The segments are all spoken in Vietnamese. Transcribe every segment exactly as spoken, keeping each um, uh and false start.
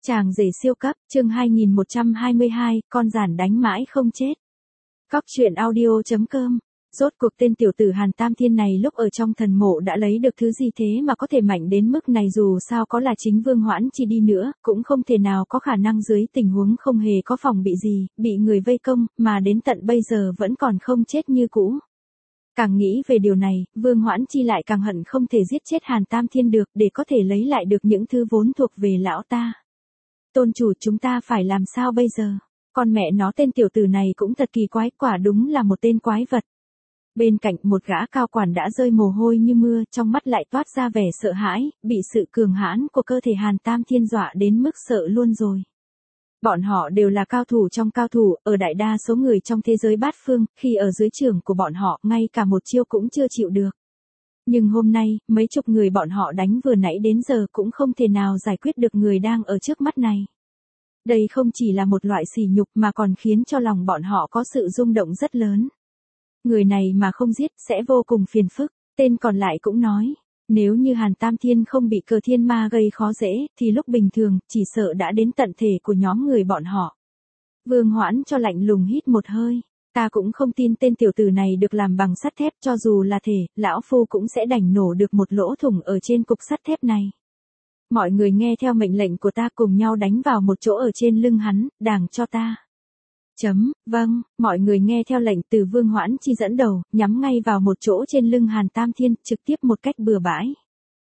Chàng rể siêu cấp, chương hai nghìn một trăm hai mươi hai, con giản đánh mãi không chết. Cóc truyện audio chấm com. Rốt cuộc tên tiểu tử Hàn Tam Thiên này lúc ở trong thần mộ đã lấy được thứ gì thế mà có thể mạnh đến mức này, dù sao có là chính Vương Hoãn Chi đi nữa, cũng không thể nào có khả năng dưới tình huống không hề có phòng bị gì, bị người vây công, mà đến tận bây giờ vẫn còn không chết như cũ. Càng nghĩ về điều này, Vương Hoãn Chi lại càng hận không thể giết chết Hàn Tam Thiên được để có thể lấy lại được những thứ vốn thuộc về lão ta. Tôn chủ, chúng ta phải làm sao bây giờ? Con mẹ nó, tên tiểu tử này cũng thật kỳ quái, quả đúng là một tên quái vật. Bên cạnh một gã cao quản đã rơi mồ hôi như mưa, trong mắt lại toát ra vẻ sợ hãi, bị sự cường hãn của cơ thể Hàn Tam Thiên dọa đến mức sợ luôn rồi. Bọn họ đều là cao thủ trong cao thủ, ở đại đa số người trong thế giới bát phương, khi ở dưới trưởng của bọn họ, ngay cả một chiêu cũng chưa chịu được. Nhưng hôm nay, mấy chục người bọn họ đánh vừa nãy đến giờ cũng không thể nào giải quyết được người đang ở trước mắt này. Đây không chỉ là một loại sỉ nhục mà còn khiến cho lòng bọn họ có sự rung động rất lớn. Người này mà không giết sẽ vô cùng phiền phức. Tên còn lại cũng nói, nếu như Hàn Tam Thiên không bị cờ thiên ma gây khó dễ, thì lúc bình thường, chỉ sợ đã đến tận thể của nhóm người bọn họ. Vương Hoãn cho lạnh lùng hít một hơi. Ta cũng không tin tên tiểu tử này được làm bằng sắt thép, cho dù là thể, lão phu cũng sẽ đành nổ được một lỗ thủng ở trên cục sắt thép này. Mọi người nghe theo mệnh lệnh của ta, cùng nhau đánh vào một chỗ ở trên lưng hắn, đàng cho ta. Chấm, vâng, mọi người nghe theo lệnh từ Vương Hoãn Chi dẫn đầu, nhắm ngay vào một chỗ trên lưng Hàn Tam Thiên, trực tiếp một cách bừa bãi.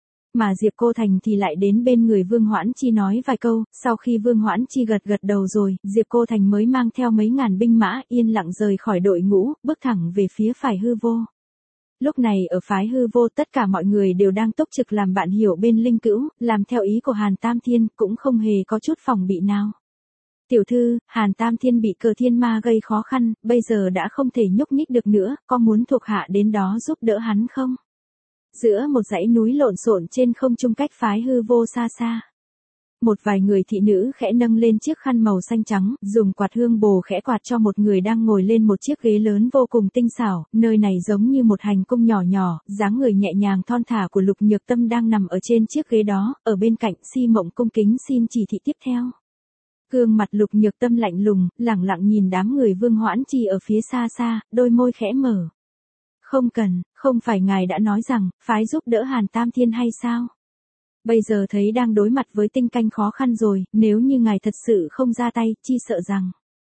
Mà Diệp Cô Thành thì lại đến bên người Vương Hoãn Chi nói vài câu, sau khi Vương Hoãn Chi gật gật đầu rồi, Diệp Cô Thành mới mang theo mấy ngàn binh mã yên lặng rời khỏi đội ngũ, bước thẳng về phía phái hư vô. Lúc này ở phái hư vô tất cả mọi người đều đang túc trực làm bạn hiểu bên linh cữu, làm theo ý của Hàn Tam Thiên, cũng không hề có chút phòng bị nào. Tiểu thư, Hàn Tam Thiên bị cờ thiên ma gây khó khăn, bây giờ đã không thể nhúc nhích được nữa, có muốn thuộc hạ đến đó giúp đỡ hắn không? Giữa một dãy núi lộn xộn trên không trung cách phái hư vô xa xa. Một vài người thị nữ khẽ nâng lên chiếc khăn màu xanh trắng, dùng quạt hương bồ khẽ quạt cho một người đang ngồi lên một chiếc ghế lớn vô cùng tinh xảo, nơi này giống như một hành cung nhỏ nhỏ, dáng người nhẹ nhàng thon thả của Lục Nhược Tâm đang nằm ở trên chiếc ghế đó, ở bên cạnh Si Mộng cung kính xin chỉ thị tiếp theo. Gương mặt Lục Nhược Tâm lạnh lùng, lẳng lặng nhìn đám người Vương Hoãn Chi ở phía xa xa, đôi môi khẽ mở. Không cần, không phải ngài đã nói rằng, phái giúp đỡ Hàn Tam Thiên hay sao? Bây giờ thấy đang đối mặt với tinh canh khó khăn rồi, nếu như ngài thật sự không ra tay, chi sợ rằng.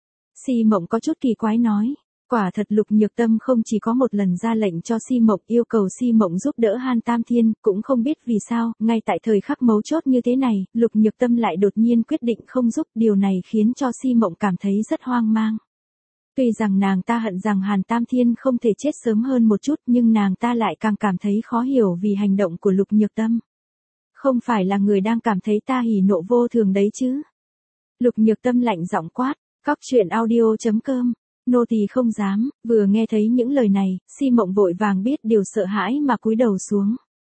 Si Mộng có chút kỳ quái nói, quả thật Lục Nhược Tâm không chỉ có một lần ra lệnh cho Si Mộng yêu cầu Si Mộng giúp đỡ Hàn Tam Thiên, cũng không biết vì sao, ngay tại thời khắc mấu chốt như thế này, Lục Nhược Tâm lại đột nhiên quyết định không giúp, điều này khiến cho Si Mộng cảm thấy rất hoang mang. Tuy rằng nàng ta hận rằng Hàn Tam Thiên không thể chết sớm hơn một chút, nhưng nàng ta lại càng cảm thấy khó hiểu vì hành động của Lục Nhược Tâm. Không phải là người đang cảm thấy ta hỉ nộ vô thường đấy chứ? Lục Nhược Tâm lạnh giọng quát, cóc truyện audio chấm com. Nô tỳ không dám. Vừa nghe thấy những lời này, Si Mộng vội vàng biết điều, sợ hãi mà cúi đầu xuống.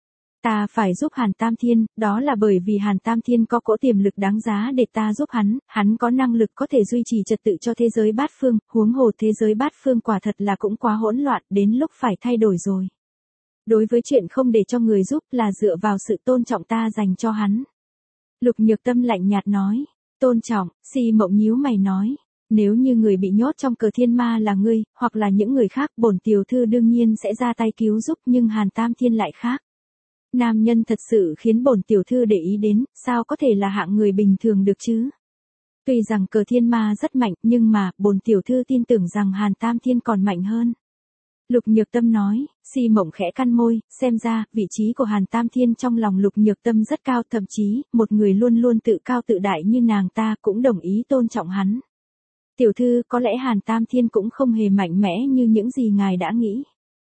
Ta phải giúp Hàn Tam Thiên, đó là bởi vì Hàn Tam Thiên có cỗ tiềm lực đáng giá để ta giúp hắn, hắn có năng lực có thể duy trì trật tự cho thế giới bát phương, huống hồ thế giới bát phương quả thật là cũng quá hỗn loạn, đến lúc phải thay đổi rồi. Đối với chuyện không để cho người giúp là dựa vào sự tôn trọng ta dành cho hắn. Lục Nhược Tâm lạnh nhạt nói, tôn trọng. Si Mộng nhíu mày nói, nếu như người bị nhốt trong cờ thiên ma là ngươi, hoặc là những người khác, bổn tiểu thư đương nhiên sẽ ra tay cứu giúp, nhưng Hàn Tam Thiên lại khác. Nam nhân thật sự khiến bổn tiểu thư để ý đến, sao có thể là hạng người bình thường được chứ? Tuy rằng cờ thiên ma rất mạnh, nhưng mà, bổn tiểu thư tin tưởng rằng Hàn Tam Thiên còn mạnh hơn. Lục Nhược Tâm nói. Si Mộng khẽ cắn môi, xem ra, vị trí của Hàn Tam Thiên trong lòng Lục Nhược Tâm rất cao, thậm chí, một người luôn luôn tự cao tự đại như nàng ta cũng đồng ý tôn trọng hắn. Tiểu thư, có lẽ Hàn Tam Thiên cũng không hề mạnh mẽ như những gì ngài đã nghĩ.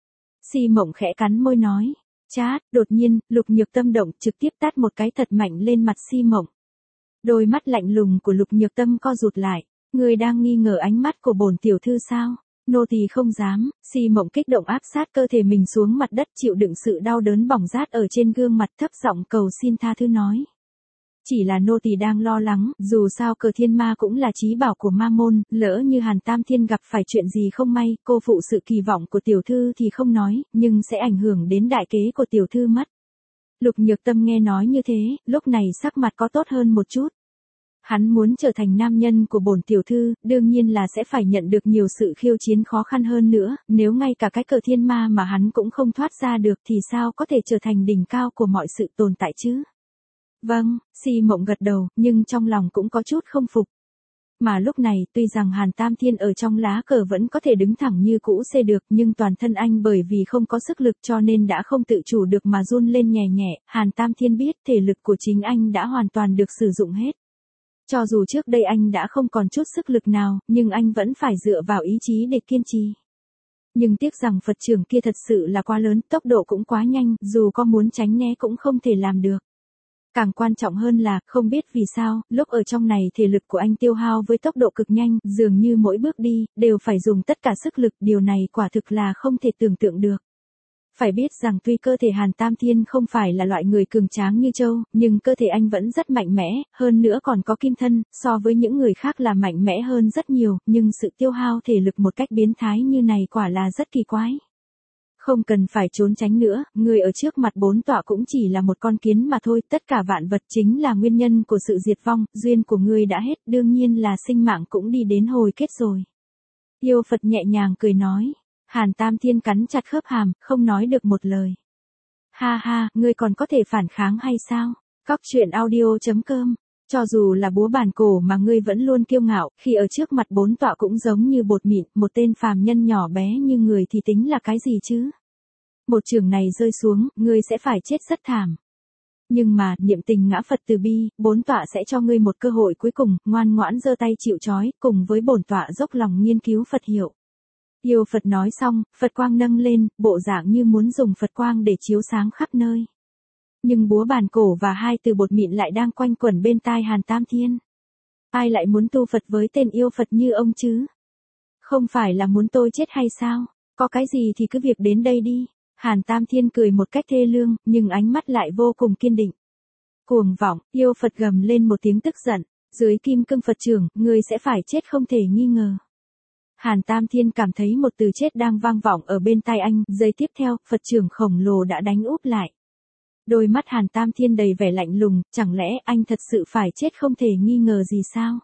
Si Mộng khẽ cắn môi nói. Chát, đột nhiên, Lục Nhược Tâm động, trực tiếp tát một cái thật mạnh lên mặt Si Mộng. Đôi mắt lạnh lùng của Lục Nhược Tâm co rụt lại. Người đang nghi ngờ ánh mắt của bổn tiểu thư sao? Nô tỳ không dám. Si Mộng kích động áp sát cơ thể mình xuống mặt đất, chịu đựng sự đau đớn bỏng rát ở trên gương mặt, thấp giọng cầu xin tha thứ nói. Chỉ là nô tỳ đang lo lắng, dù sao cờ thiên ma cũng là chí bảo của ma môn, lỡ như Hàn Tam Thiên gặp phải chuyện gì không may, cô phụ sự kỳ vọng của tiểu thư thì không nói, nhưng sẽ ảnh hưởng đến đại kế của tiểu thư mất. Lục Nhược Tâm nghe nói như thế, lúc này sắc mặt có tốt hơn một chút. Hắn muốn trở thành nam nhân của bổn tiểu thư, đương nhiên là sẽ phải nhận được nhiều sự khiêu chiến khó khăn hơn nữa, nếu ngay cả cái cờ thiên ma mà hắn cũng không thoát ra được thì sao có thể trở thành đỉnh cao của mọi sự tồn tại chứ? Vâng, Si Mộng gật đầu, nhưng trong lòng cũng có chút không phục. Mà lúc này, tuy rằng Hàn Tam Thiên ở trong lá cờ vẫn có thể đứng thẳng như cũ xê được, nhưng toàn thân anh bởi vì không có sức lực cho nên đã không tự chủ được mà run lên nhẹ nhẹ. Hàn Tam Thiên biết thể lực của chính anh đã hoàn toàn được sử dụng hết. Cho dù trước đây anh đã không còn chút sức lực nào, nhưng anh vẫn phải dựa vào ý chí để kiên trì. Nhưng tiếc rằng Phật trưởng kia thật sự là quá lớn, tốc độ cũng quá nhanh, dù có muốn tránh né cũng không thể làm được. Càng quan trọng hơn là, không biết vì sao, lúc ở trong này thể lực của anh tiêu hao với tốc độ cực nhanh, dường như mỗi bước đi, đều phải dùng tất cả sức lực, điều này quả thực là không thể tưởng tượng được. Phải biết rằng tuy cơ thể Hàn Tam Thiên không phải là loại người cường tráng như Châu, nhưng cơ thể anh vẫn rất mạnh mẽ, hơn nữa còn có kim thân, so với những người khác là mạnh mẽ hơn rất nhiều, nhưng sự tiêu hao thể lực một cách biến thái như này quả là rất kỳ quái. Không cần phải trốn tránh nữa, người ở trước mặt bốn tọa cũng chỉ là một con kiến mà thôi, tất cả vạn vật chính là nguyên nhân của sự diệt vong, duyên của ngươi đã hết, đương nhiên là sinh mạng cũng đi đến hồi kết rồi. Yêu Phật nhẹ nhàng cười nói. Hàn Tam Thiên cắn chặt khớp hàm, không nói được một lời. Ha ha, ngươi còn có thể phản kháng hay sao? Cóc truyện audio chấm com. Cho dù là búa bàn cổ mà ngươi vẫn luôn kiêu ngạo, khi ở trước mặt bốn tọa cũng giống như bột mịn, một tên phàm nhân nhỏ bé như người thì tính là cái gì chứ? Một trường này rơi xuống, ngươi sẽ phải chết rất thảm. Nhưng mà, niệm tình ngã Phật từ bi, bốn tọa sẽ cho ngươi một cơ hội cuối cùng, ngoan ngoãn giơ tay chịu trói, cùng với bổn tọa dốc lòng nghiên cứu Phật hiệu. Yêu Phật nói xong, Phật quang nâng lên, bộ dạng như muốn dùng Phật quang để chiếu sáng khắp nơi. Nhưng búa bàn cổ và hai từ bột mịn lại đang quanh quẩn bên tai Hàn Tam Thiên. Ai lại muốn tu Phật với tên yêu Phật như ông chứ? Không phải là muốn tôi chết hay sao? Có cái gì thì cứ việc đến đây đi. Hàn Tam Thiên cười một cách thê lương, nhưng ánh mắt lại vô cùng kiên định. Cuồng vọng, yêu Phật gầm lên một tiếng tức giận. Dưới kim cương Phật trưởng, người sẽ phải chết không thể nghi ngờ. Hàn Tam Thiên cảm thấy một từ chết đang vang vọng ở bên tai anh, giây tiếp theo, Phật trưởng khổng lồ đã đánh úp lại. Đôi mắt Hàn Tam Thiên đầy vẻ lạnh lùng, chẳng lẽ anh thật sự phải chết không thể nghi ngờ gì sao?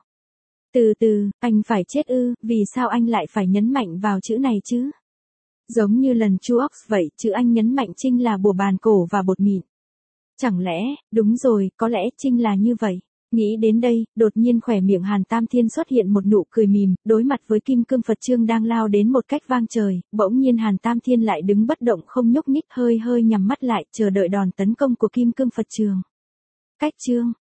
Từ từ, anh phải chết ư, vì sao anh lại phải nhấn mạnh vào chữ này chứ? Giống như lần Chu Ox vậy, chữ anh nhấn mạnh chính là bùa bàn cổ và bột mịn. Chẳng lẽ, đúng rồi, có lẽ chính là như vậy. Nghĩ đến đây, đột nhiên khỏe miệng Hàn Tam Thiên xuất hiện một nụ cười mỉm, đối mặt với kim cương Phật chương đang lao đến một cách vang trời, bỗng nhiên Hàn Tam Thiên lại đứng bất động không nhúc nhích, hơi hơi nhắm mắt lại, chờ đợi đòn tấn công của kim cương Phật chương. Cách chương